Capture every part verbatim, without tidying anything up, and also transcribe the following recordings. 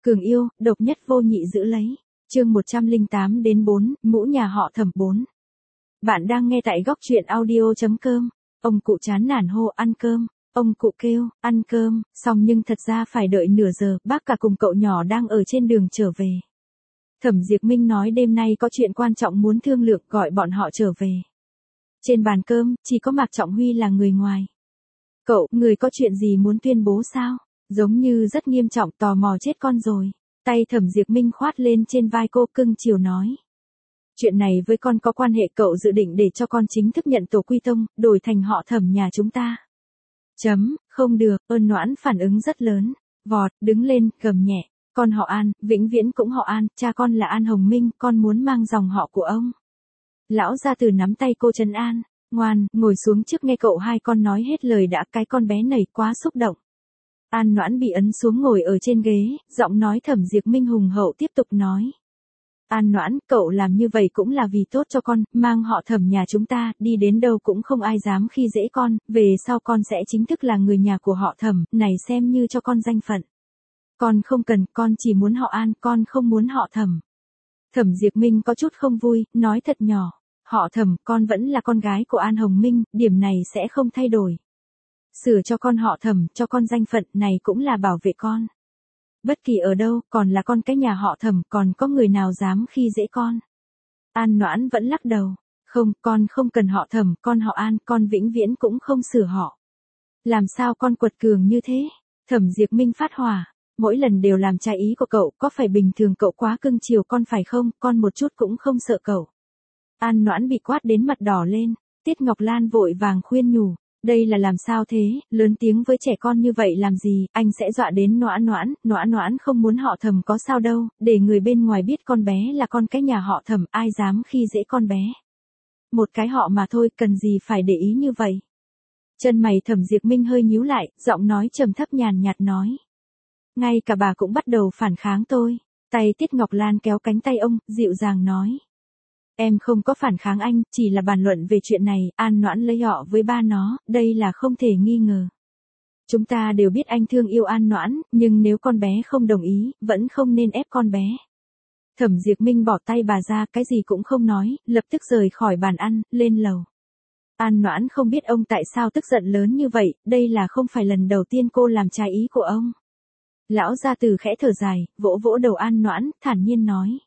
Cường yêu, độc nhất vô nhị giữ lấy. Chương một trăm lẻ tám đến bốn, mũ nhà họ Thẩm bốn. Bạn đang nghe tại góc truyện audio.com. Ông cụ chán nản hô ăn cơm. Ông cụ kêu, ăn cơm, xong nhưng thật ra phải đợi nửa giờ, bác cả cùng cậu nhỏ đang ở trên đường trở về. Thẩm Diệp Minh nói đêm nay có chuyện quan trọng muốn thương lượng, gọi bọn họ trở về. Trên bàn cơm, chỉ có Mạc Trọng Huy là người ngoài. Cậu, người có chuyện gì muốn tuyên bố sao? Giống như rất nghiêm trọng, tò mò chết con rồi. Tay Thẩm Diệp Minh khoát lên trên vai cô, cưng chiều nói. Chuyện này với con có quan hệ, cậu dự định để cho con chính thức nhận tổ quy tông, đổi thành họ Thẩm nhà chúng ta. Chấm, không được, Ơn Noãn phản ứng rất lớn. Vọt, đứng lên, gầm nhẹ. Con họ An, vĩnh viễn cũng họ An, cha con là An Hồng Minh, con muốn mang dòng họ của ông. Lão gia tử nắm tay cô trấn an. Ngoan, ngồi xuống trước nghe cậu hai con nói hết lời đã, cái con bé này quá xúc động. An Noãn bị ấn xuống ngồi ở trên ghế, giọng nói Thẩm Diệp Minh hùng hậu tiếp tục nói. An Noãn, cậu làm như vậy cũng là vì tốt cho con, mang họ Thẩm nhà chúng ta, đi đến đâu cũng không ai dám khi dễ con, về sau con sẽ chính thức là người nhà của họ Thẩm, này xem như cho con danh phận. Con không cần, con chỉ muốn họ An, con không muốn họ Thẩm. Thẩm Diệp Minh có chút không vui, nói thật nhỏ. Họ Thẩm, con vẫn là con gái của An Hồng Minh, điểm này sẽ không thay đổi. Sửa cho con họ Thẩm, cho con danh phận, này cũng là bảo vệ con. Bất kỳ ở đâu, còn là con cái nhà họ Thẩm, còn có người nào dám khi dễ con. An Noãn vẫn lắc đầu. Không, con không cần họ Thẩm, con họ An, con vĩnh viễn cũng không sửa họ. Làm sao con quật cường như thế? Thẩm Diệp Minh phát hỏa. Mỗi lần đều làm trái ý của cậu, có phải bình thường cậu quá cưng chiều con phải không, con một chút cũng không sợ cậu. An Noãn bị quát đến mặt đỏ lên, Tiết Ngọc Lan vội vàng khuyên nhủ, đây là làm sao thế, lớn tiếng với trẻ con như vậy làm gì, anh sẽ dọa đến Noãn Noãn, Noãn Noãn không muốn họ Thẩm có sao đâu, để người bên ngoài biết con bé là con cái nhà họ Thẩm, ai dám khi dễ con bé. Một cái họ mà thôi, cần gì phải để ý như vậy. Chân mày Thẩm Diệp Minh hơi nhíu lại, giọng nói trầm thấp nhàn nhạt nói. Ngay cả bà cũng bắt đầu phản kháng tôi. Tay Tiết Ngọc Lan kéo cánh tay ông, dịu dàng nói. Em không có phản kháng anh, chỉ là bàn luận về chuyện này, An Noãn lấy họ với ba nó, đây là không thể nghi ngờ. Chúng ta đều biết anh thương yêu An Noãn, nhưng nếu con bé không đồng ý, vẫn không nên ép con bé. Thẩm Diệp Minh bỏ tay bà ra, cái gì cũng không nói, lập tức rời khỏi bàn ăn, lên lầu. An Noãn không biết ông tại sao tức giận lớn như vậy, đây là không phải lần đầu tiên cô làm trái ý của ông. Lão gia tử khẽ thở dài, vỗ vỗ đầu An Noãn, thản nhiên nói.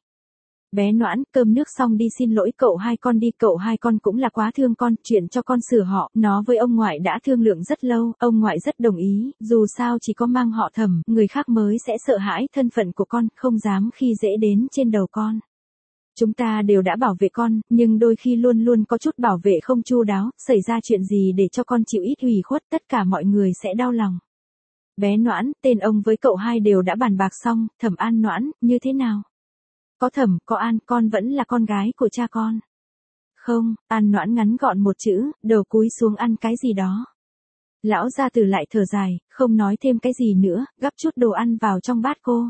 Bé Noãn, cơm nước xong đi, xin lỗi cậu hai con đi, cậu hai con cũng là quá thương con, chuyện cho con sửa họ, nó với ông ngoại đã thương lượng rất lâu, ông ngoại rất đồng ý, dù sao chỉ có mang họ Thẩm, người khác mới sẽ sợ hãi thân phận của con, không dám khi dễ đến trên đầu con. Chúng ta đều đã bảo vệ con, nhưng đôi khi luôn luôn có chút bảo vệ không chu đáo, xảy ra chuyện gì để cho con chịu ít ủy khuất, tất cả mọi người sẽ đau lòng. Bé Noãn, tên ông với cậu hai đều đã bàn bạc xong, Thẩm An Noãn, như thế nào? Có Thẩm, có An, con vẫn là con gái của cha con. Không, An Noãn ngắn gọn một chữ, đầu cúi xuống ăn cái gì đó. Lão gia tử lại thở dài, không nói thêm cái gì nữa, gắp chút đồ ăn vào trong bát cô.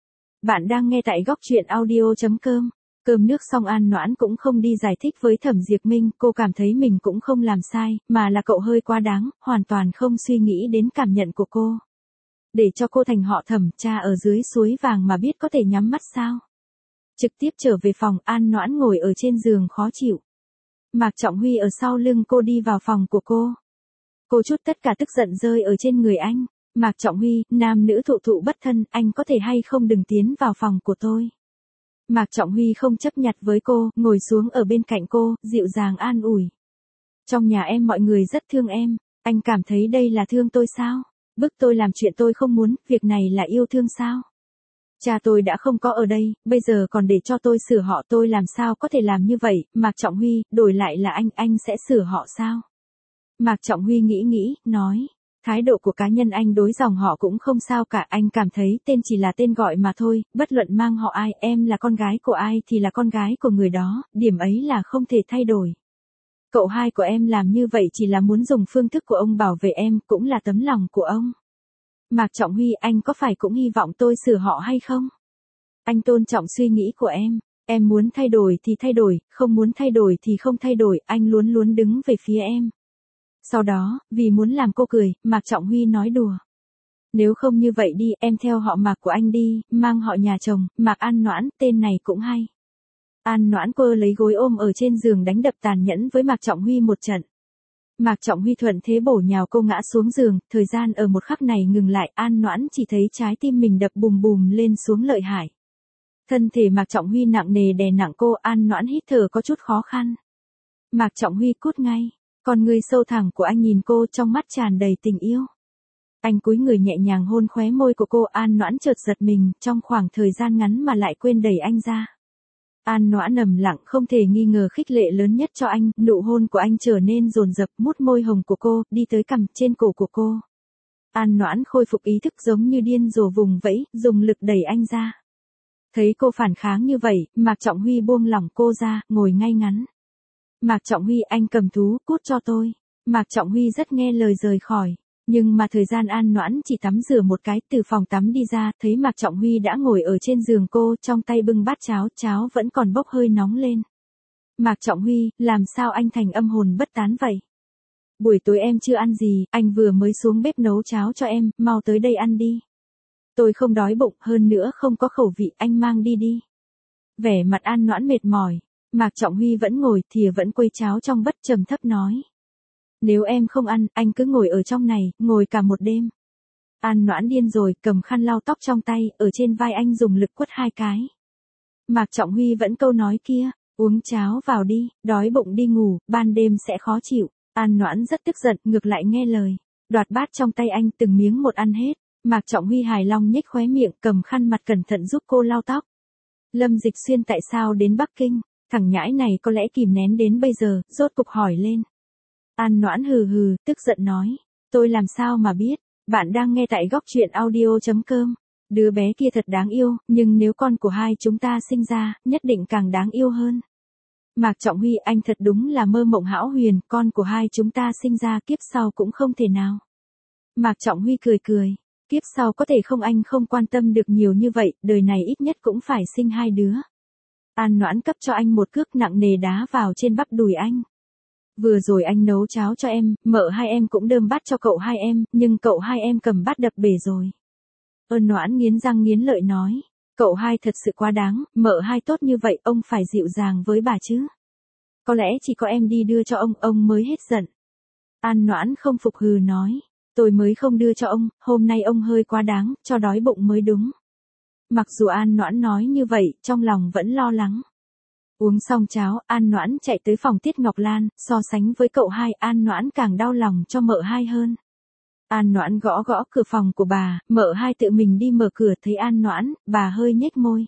Bạn đang nghe tại góc truyện audio.com. Cơm nước xong An Noãn cũng không đi giải thích với Thẩm Diệp Minh, cô cảm thấy mình cũng không làm sai, mà là cậu hơi quá đáng, hoàn toàn không suy nghĩ đến cảm nhận của cô. Để cho cô thành họ Thẩm, cha ở dưới suối vàng mà biết có thể nhắm mắt sao? Trực tiếp trở về phòng, An Noãn ngồi ở trên giường khó chịu. Mạc Trọng Huy ở sau lưng cô đi vào phòng của cô. Cô chút tất cả tức giận rơi ở trên người anh. Mạc Trọng Huy, nam nữ thụ thụ bất thân, anh có thể hay không đừng tiến vào phòng của tôi. Mạc Trọng Huy không chấp nhặt với cô, ngồi xuống ở bên cạnh cô, dịu dàng an ủi. Trong nhà em mọi người rất thương em, anh cảm thấy đây là thương tôi sao? Bức tôi làm chuyện tôi không muốn, việc này là yêu thương sao? Cha tôi đã không có ở đây, bây giờ còn để cho tôi sửa họ, tôi làm sao có thể làm như vậy? Mạc Trọng Huy, đổi lại là anh, anh sẽ sửa họ sao? Mạc Trọng Huy nghĩ nghĩ, nói. Thái độ của cá nhân anh đối dòng họ cũng không sao cả, anh cảm thấy tên chỉ là tên gọi mà thôi, bất luận mang họ ai, em là con gái của ai thì là con gái của người đó, điểm ấy là không thể thay đổi. Cậu hai của em làm như vậy chỉ là muốn dùng phương thức của ông bảo vệ em, cũng là tấm lòng của ông. Mạc Trọng Huy, anh có phải cũng hy vọng tôi sửa họ hay không? Anh tôn trọng suy nghĩ của em, em muốn thay đổi thì thay đổi, không muốn thay đổi thì không thay đổi, anh luôn luôn đứng về phía em. Sau đó, vì muốn làm cô cười, Mạc Trọng Huy nói đùa. Nếu không như vậy đi, em theo họ Mạc của anh đi, mang họ nhà chồng, Mạc An Noãn, tên này cũng hay. An Noãn quơ lấy gối ôm ở trên giường đánh đập tàn nhẫn với Mạc Trọng Huy một trận. Mạc Trọng Huy thuận thế bổ nhào cô ngã xuống giường, thời gian ở một khắc này ngừng lại, An Noãn chỉ thấy trái tim mình đập bùm bùm lên xuống lợi hại. Thân thể Mạc Trọng Huy nặng nề đè nặng cô, An Noãn hít thở có chút khó khăn. Mạc Trọng Huy cút ngay, con người sâu thẳm của anh nhìn cô trong mắt tràn đầy tình yêu. Anh cúi người nhẹ nhàng hôn khóe môi của cô, An Noãn chợt giật mình, trong khoảng thời gian ngắn mà lại quên đẩy anh ra. An Noãn nằm lặng không thể nghi ngờ khích lệ lớn nhất cho anh, nụ hôn của anh trở nên dồn dập, mút môi hồng của cô, đi tới cằm trên cổ của cô. An Noãn khôi phục ý thức giống như điên rồ vùng vẫy, dùng lực đẩy anh ra. Thấy cô phản kháng như vậy, Mạc Trọng Huy buông lỏng cô ra, ngồi ngay ngắn. Mạc Trọng Huy, anh cầm thú, cút cho tôi. Mạc Trọng Huy rất nghe lời rời khỏi. Nhưng mà thời gian An Noãn chỉ tắm rửa một cái, từ phòng tắm đi ra, thấy Mạc Trọng Huy đã ngồi ở trên giường cô, trong tay bưng bát cháo, cháo vẫn còn bốc hơi nóng lên. Mạc Trọng Huy, làm sao anh thành âm hồn bất tán vậy? Buổi tối em chưa ăn gì, anh vừa mới xuống bếp nấu cháo cho em, mau tới đây ăn đi. Tôi không đói bụng, hơn nữa không có khẩu vị, anh mang đi đi. Vẻ mặt An Noãn mệt mỏi, Mạc Trọng Huy vẫn ngồi, thìa vẫn quấy cháo trong bát, trầm thấp nói. Nếu em không ăn, anh cứ ngồi ở trong này, ngồi cả một đêm. An Noãn điên rồi, cầm khăn lau tóc trong tay, ở trên vai anh dùng lực quất hai cái. Mạc Trọng Huy vẫn câu nói kia, uống cháo vào đi, đói bụng đi ngủ, ban đêm sẽ khó chịu. An Noãn rất tức giận, ngược lại nghe lời. Đoạt bát trong tay anh, từng miếng một ăn hết. Mạc Trọng Huy hài lòng nhếch khóe miệng, cầm khăn mặt cẩn thận giúp cô lau tóc. Lâm Dịch Xuyên tại sao đến Bắc Kinh? Thằng nhãi này có lẽ kìm nén đến bây giờ, rốt cục hỏi lên. An Noãn hừ hừ, tức giận nói. Tôi làm sao mà biết, bạn đang nghe tại góc truyện audio.com. Đứa bé kia thật đáng yêu, nhưng nếu con của hai chúng ta sinh ra, nhất định càng đáng yêu hơn. Mạc Trọng Huy, anh thật đúng là mơ mộng hão huyền, con của hai chúng ta sinh ra kiếp sau cũng không thể nào. Mạc Trọng Huy cười cười, kiếp sau có thể không, anh không quan tâm được nhiều như vậy, đời này ít nhất cũng phải sinh hai đứa. An Noãn cấp cho anh một cước nặng nề đá vào trên bắp đùi anh. Vừa rồi anh nấu cháo cho em, mợ hai em cũng đơm bát cho cậu hai em, nhưng cậu hai em cầm bát đập bể rồi. Ơn Noãn nghiến răng nghiến lợi nói, cậu hai thật sự quá đáng, mợ hai tốt như vậy, ông phải dịu dàng với bà chứ. Có lẽ chỉ có em đi đưa cho ông, ông mới hết giận. An Noãn không phục hừ nói, tôi mới không đưa cho ông, hôm nay ông hơi quá đáng, cho đói bụng mới đúng. Mặc dù An Noãn nói như vậy, trong lòng vẫn lo lắng. Uống xong cháo, An Noãn chạy tới phòng Tiết Ngọc Lan, so sánh với cậu hai, An Noãn càng đau lòng cho mợ hai hơn. An Noãn gõ gõ cửa phòng của bà, mợ hai tự mình đi mở cửa, thấy An Noãn, bà hơi nhếch môi.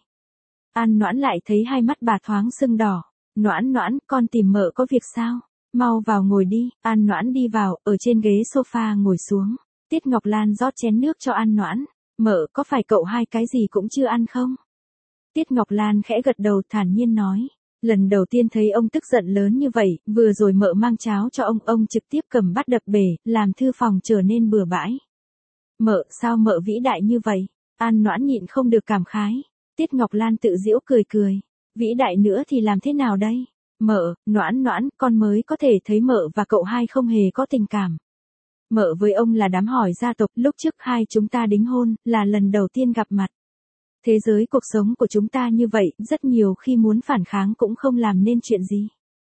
An Noãn lại thấy hai mắt bà thoáng sưng đỏ. Noãn Noãn, con tìm mợ có việc sao? Mau vào ngồi đi. An Noãn đi vào, ở trên ghế sofa ngồi xuống. Tiết Ngọc Lan rót chén nước cho An Noãn. Mợ, có phải cậu hai cái gì cũng chưa ăn không? Tiết Ngọc Lan khẽ gật đầu, thản nhiên nói. Lần đầu tiên thấy ông tức giận lớn như vậy, vừa rồi mợ mang cháo cho ông, ông trực tiếp cầm bát đập bể, làm thư phòng trở nên bừa bãi. Mợ, sao mợ vĩ đại như vậy? An Noãn nhịn không được cảm khái. Tiết Ngọc Lan tự giễu cười cười. Vĩ đại nữa thì làm thế nào đây? Mợ, Noãn Noãn, con mới có thể thấy mợ và cậu hai không hề có tình cảm. Mợ với ông là đám hỏi gia tộc, lúc trước hai chúng ta đính hôn, là lần đầu tiên gặp mặt. Thế giới cuộc sống của chúng ta như vậy, rất nhiều khi muốn phản kháng cũng không làm nên chuyện gì.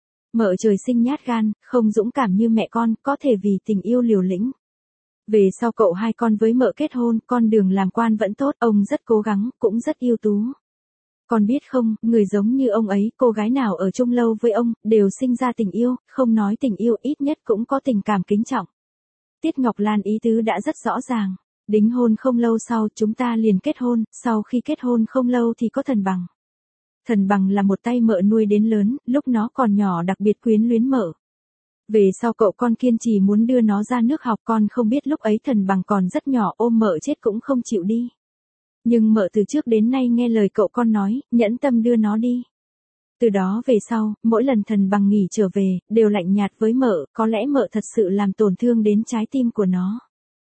Mợ trời sinh nhát gan, không dũng cảm như mẹ con, có thể vì tình yêu liều lĩnh. Về sau cậu hai con với mợ kết hôn, con đường làm quan vẫn tốt, ông rất cố gắng, cũng rất ưu tú. Con biết không, người giống như ông ấy, cô gái nào ở chung lâu với ông, đều sinh ra tình yêu, không nói tình yêu, ít nhất cũng có tình cảm kính trọng. Tiết Ngọc Lan ý tứ đã rất rõ ràng. Đính hôn không lâu sau chúng ta liền kết hôn, sau khi kết hôn không lâu thì có Thần Bằng. Thần Bằng là một tay mợ nuôi đến lớn, lúc nó còn nhỏ đặc biệt quyến luyến mợ. Về sau cậu con kiên trì muốn đưa nó ra nước học, con không biết lúc ấy Thần Bằng còn rất nhỏ, ôm mợ chết cũng không chịu đi. Nhưng mợ từ trước đến nay nghe lời cậu con nói, nhẫn tâm đưa nó đi. Từ đó về sau, mỗi lần Thần Bằng nghỉ trở về, đều lạnh nhạt với mợ, có lẽ mợ thật sự làm tổn thương đến trái tim của nó.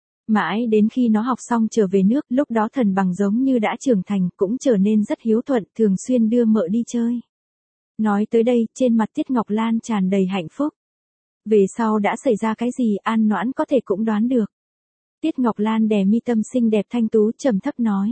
Mãi đến khi nó học xong trở về nước, lúc đó Thần Bằng giống như đã trưởng thành, cũng trở nên rất hiếu thuận, thường xuyên đưa mợ đi chơi. Nói tới đây, trên mặt Tiết Ngọc Lan tràn đầy hạnh phúc. Về sau đã xảy ra cái gì, An Noãn có thể cũng đoán được. Tiết Ngọc Lan đè mi tâm xinh đẹp thanh tú trầm thấp nói.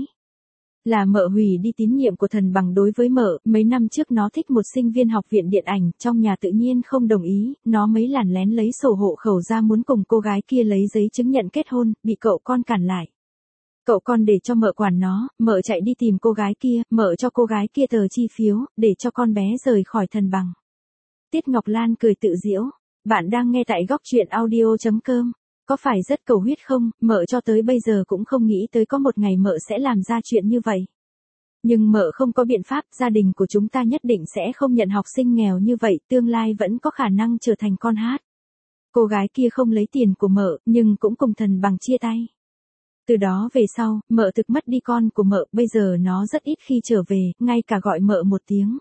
Là mợ hủy đi tín nhiệm của thần bằng đối với mợ, mấy năm trước nó thích một sinh viên học viện điện ảnh, trong nhà tự nhiên không đồng ý, nó mấy lần lén lấy sổ hộ khẩu ra muốn cùng cô gái kia lấy giấy chứng nhận kết hôn, bị cậu con cản lại. Cậu con để cho mợ quản nó, mợ chạy đi tìm cô gái kia, mợ cho cô gái kia tờ chi phiếu, để cho con bé rời khỏi thần bằng. Tiết Ngọc Lan cười tự giễu, bạn đang nghe tại góc truyện audio chấm com. Có phải rất cầu huyết không, mợ cho tới bây giờ cũng không nghĩ tới có một ngày mợ sẽ làm ra chuyện như vậy. Nhưng mợ không có biện pháp, gia đình của chúng ta nhất định sẽ không nhận học sinh nghèo như vậy, tương lai vẫn có khả năng trở thành con hát. Cô gái kia không lấy tiền của mợ, nhưng cũng cùng thần bằng chia tay. Từ đó về sau, mợ thực mất đi con của mợ, bây giờ nó rất ít khi trở về, ngay cả gọi mợ một tiếng.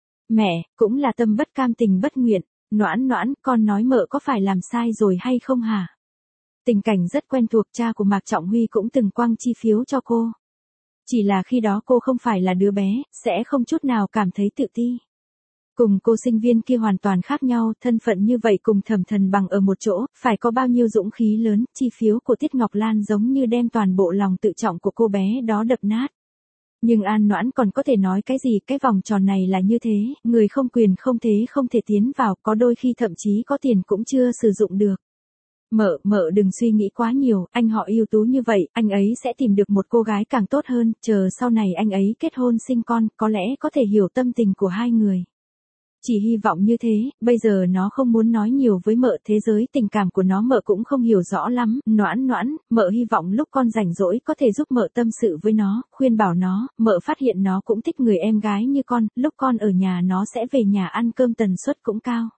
Mẹ, cũng là tâm bất cam tình bất nguyện, Noãn Noãn, con nói mợ có phải làm sai rồi hay không hả? Tình cảnh rất quen thuộc, cha của Mạc Trọng Huy cũng từng quăng chi phiếu cho cô. Chỉ là khi đó cô không phải là đứa bé, sẽ không chút nào cảm thấy tự ti. Cùng cô sinh viên kia hoàn toàn khác nhau, thân phận như vậy cùng Thẩm Thần bằng ở một chỗ, phải có bao nhiêu dũng khí lớn, chi phiếu của Tiết Ngọc Lan giống như đem toàn bộ lòng tự trọng của cô bé đó đập nát. Nhưng An Noãn còn có thể nói cái gì, cái vòng tròn này là như thế, người không quyền không thế không thể tiến vào, có đôi khi thậm chí có tiền cũng chưa sử dụng được. Mợ, mợ đừng suy nghĩ quá nhiều, anh họ ưu tú như vậy, anh ấy sẽ tìm được một cô gái càng tốt hơn, chờ sau này anh ấy kết hôn sinh con, có lẽ có thể hiểu tâm tình của hai người. Chỉ hy vọng như thế, bây giờ nó không muốn nói nhiều với mợ, thế giới tình cảm của nó mợ cũng không hiểu rõ lắm, Noãn Noãn, mợ hy vọng lúc con rảnh rỗi có thể giúp mợ tâm sự với nó, khuyên bảo nó, mợ phát hiện nó cũng thích người em gái như con, lúc con ở nhà nó sẽ về nhà ăn cơm tần suất cũng cao.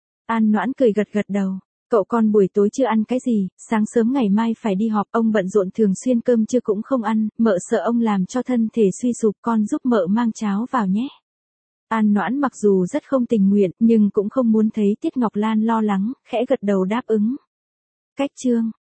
An Noãn cười gật gật đầu. Cậu con buổi tối chưa ăn cái gì, sáng sớm ngày mai phải đi họp, ông bận rộn thường xuyên cơm trưa cũng không ăn, mợ sợ ông làm cho thân thể suy sụp, con giúp mợ mang cháo vào nhé. An Noãn mặc dù rất không tình nguyện, nhưng cũng không muốn thấy Tiết Ngọc Lan lo lắng, khẽ gật đầu đáp ứng. Cách chương